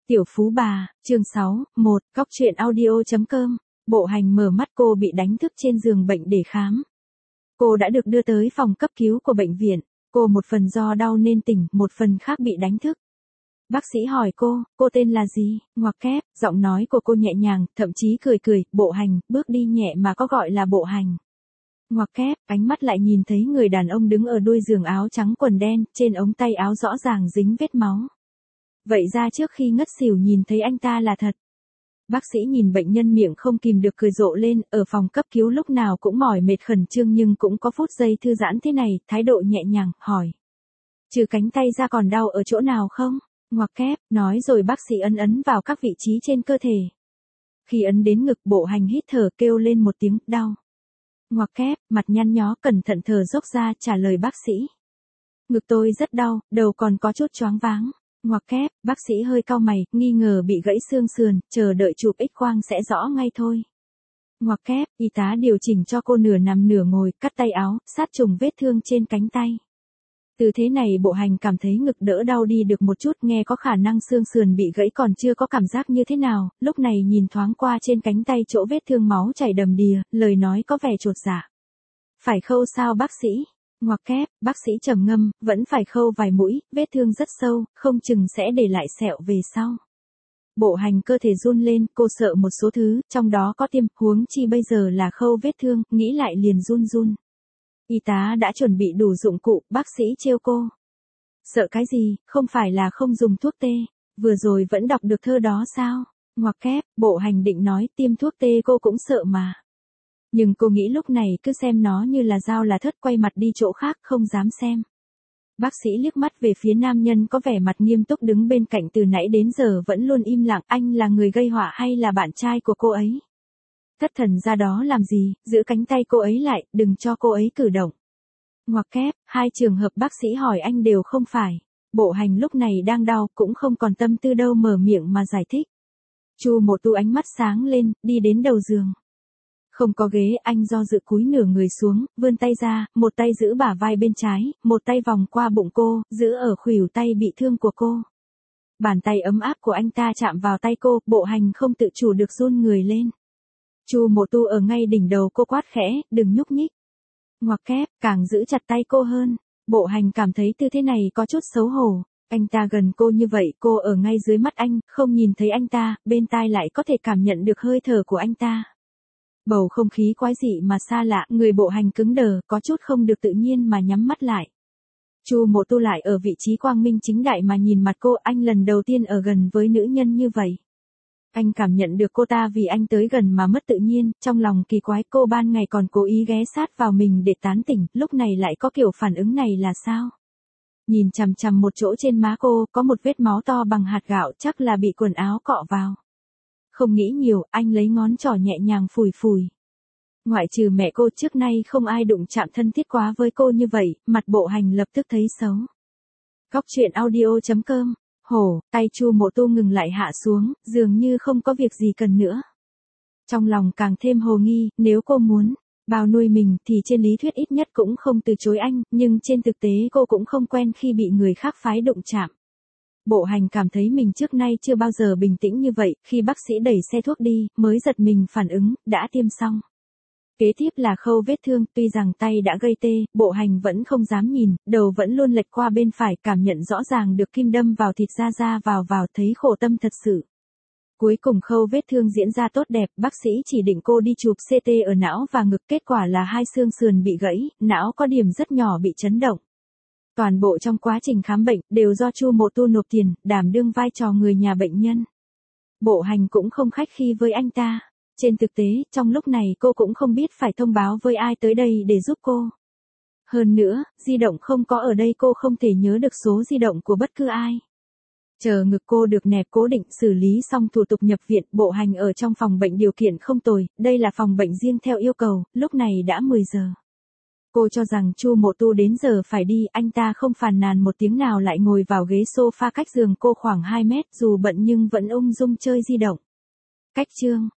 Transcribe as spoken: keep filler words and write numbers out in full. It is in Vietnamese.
Tiểu phú bà, chương sáu, một, cóc truyện audio.com, Bộ Hành mở mắt cô bị đánh thức trên giường bệnh để khám. Cô đã được đưa tới phòng cấp cứu của bệnh viện, cô một phần do đau nên tỉnh, một phần khác bị đánh thức. Bác sĩ hỏi cô, cô tên là gì, ngoặc kép, giọng nói của cô nhẹ nhàng, thậm chí cười cười, Bộ Hành, bước đi nhẹ mà có gọi là Bộ Hành. Ngoặc kép, ánh mắt lại nhìn thấy người đàn ông đứng ở đuôi giường áo trắng quần đen, trên ống tay áo rõ ràng dính vết máu. Vậy ra trước khi ngất xỉu nhìn thấy anh ta là thật. Bác sĩ nhìn bệnh nhân miệng không kìm được cười rộ lên, ở phòng cấp cứu lúc nào cũng mỏi mệt khẩn trương nhưng cũng có phút giây thư giãn thế này, thái độ nhẹ nhàng, hỏi. Trừ cánh tay ra còn đau ở chỗ nào không? Ngoặc kép, nói rồi bác sĩ ấn ấn vào các vị trí trên cơ thể. Khi ấn đến ngực, Bộ Hành hít thở kêu lên một tiếng, đau. Ngoặc kép, mặt nhăn nhó cẩn thận thở dốc ra trả lời bác sĩ. Ngực tôi rất đau, đầu còn có chút choáng váng. Ngoặc kép, bác sĩ hơi cau mày, nghi ngờ bị gãy xương sườn, chờ đợi chụp X-quang sẽ rõ ngay thôi. Ngoặc kép, y tá điều chỉnh cho cô nửa nằm nửa ngồi, cắt tay áo, sát trùng vết thương trên cánh tay. Từ thế này Bộ Hành cảm thấy ngực đỡ đau đi được một chút, nghe có khả năng xương sườn bị gãy còn chưa có cảm giác như thế nào, lúc này nhìn thoáng qua trên cánh tay chỗ vết thương máu chảy đầm đìa, lời nói có vẻ chột dạ. Phải khâu sao bác sĩ? Ngoặc kép, bác sĩ trầm ngâm, vẫn phải khâu vài mũi, vết thương rất sâu, không chừng sẽ để lại sẹo về sau. Bộ Hành cơ thể run lên, cô sợ một số thứ, trong đó có tiêm, huống chi bây giờ là khâu vết thương, nghĩ lại liền run run. Y tá đã chuẩn bị đủ dụng cụ, bác sĩ trêu cô. Sợ cái gì, không phải là không dùng thuốc tê, vừa rồi vẫn đọc được thơ đó sao? Ngoặc kép, Bộ Hành định nói tiêm thuốc tê cô cũng sợ mà. Nhưng cô nghĩ lúc này cứ xem nó như là dao là thớt, quay mặt đi chỗ khác không dám xem. Bác sĩ liếc mắt về phía nam nhân có vẻ mặt nghiêm túc đứng bên cạnh từ nãy đến giờ vẫn luôn im lặng, anh là người gây họa hay là bạn trai của cô ấy? Thất thần ra đó làm gì, giữ cánh tay cô ấy lại, đừng cho cô ấy cử động. Ngoặc kép, hai trường hợp bác sĩ hỏi anh đều không phải. Bộ Hành lúc này đang đau, cũng không còn tâm tư đâu mở miệng mà giải thích. Chu Mộ Tu ánh mắt sáng lên, đi đến đầu giường. Không có ghế, anh do dự cúi nửa người xuống, vươn tay ra, một tay giữ bả vai bên trái, một tay vòng qua bụng cô, giữ ở khuỷu tay bị thương của cô. Bàn tay ấm áp của anh ta chạm vào tay cô, Bộ Hành không tự chủ được run người lên. Chu Mộ Tu ở ngay đỉnh đầu cô quát khẽ, đừng nhúc nhích. Ngoặc kép, càng giữ chặt tay cô hơn. Bộ Hành cảm thấy tư thế này có chút xấu hổ. Anh ta gần cô như vậy, cô ở ngay dưới mắt anh, không nhìn thấy anh ta, bên tai lại có thể cảm nhận được hơi thở của anh ta. Bầu không khí quái dị mà xa lạ, người Bộ Hành cứng đờ, có chút không được tự nhiên mà nhắm mắt lại. Chu Mộ Tu lại ở vị trí quang minh chính đại mà nhìn mặt cô, anh lần đầu tiên ở gần với nữ nhân như vậy. Anh cảm nhận được cô ta vì anh tới gần mà mất tự nhiên, trong lòng kỳ quái cô ban ngày còn cố ý ghé sát vào mình để tán tỉnh, lúc này lại có kiểu phản ứng này là sao? Nhìn chằm chằm một chỗ trên má cô, có một vết máu to bằng hạt gạo, chắc là bị quần áo cọ vào. Không nghĩ nhiều, anh lấy ngón trỏ nhẹ nhàng phủi phủi. Ngoại trừ mẹ cô trước nay không ai đụng chạm thân thiết quá với cô như vậy, mặt Bộ Hành lập tức thấy xấu. Cóc truyện audio.com, hổ, tay Chu Mộ Tu ngừng lại hạ xuống, dường như không có việc gì cần nữa. Trong lòng càng thêm hồ nghi, nếu cô muốn bao nuôi mình thì trên lý thuyết ít nhất cũng không từ chối anh, nhưng trên thực tế cô cũng không quen khi bị người khác phái đụng chạm. Bộ Hành cảm thấy mình trước nay chưa bao giờ bình tĩnh như vậy, khi bác sĩ đẩy xe thuốc đi, mới giật mình phản ứng, đã tiêm xong. Kế tiếp là khâu vết thương, tuy rằng tay đã gây tê, Bộ Hành vẫn không dám nhìn, đầu vẫn luôn lệch qua bên phải, cảm nhận rõ ràng được kim đâm vào thịt ra ra vào vào, thấy khổ tâm thật sự. Cuối cùng khâu vết thương diễn ra tốt đẹp, bác sĩ chỉ định cô đi chụp xê tê ở não và ngực, kết quả là hai xương sườn bị gãy, não có điểm rất nhỏ bị chấn động. Toàn bộ trong quá trình khám bệnh, đều do Chu Mộ Tu nộp tiền, đảm đương vai trò người nhà bệnh nhân. Bộ Hành cũng không khách khí với anh ta. Trên thực tế, trong lúc này cô cũng không biết phải thông báo với ai tới đây để giúp cô. Hơn nữa, di động không có ở đây, cô không thể nhớ được số di động của bất cứ ai. Chờ ngực cô được nẹp cố định, xử lý xong thủ tục nhập viện, Bộ Hành ở trong phòng bệnh điều kiện không tồi, đây là phòng bệnh riêng theo yêu cầu, lúc này đã mười giờ. Cô cho rằng Chu Mộ Tu đến giờ phải đi, anh ta không phàn nàn một tiếng nào lại ngồi vào ghế sofa cách giường cô khoảng hai mét, dù bận nhưng vẫn ung dung chơi di động. Cách chương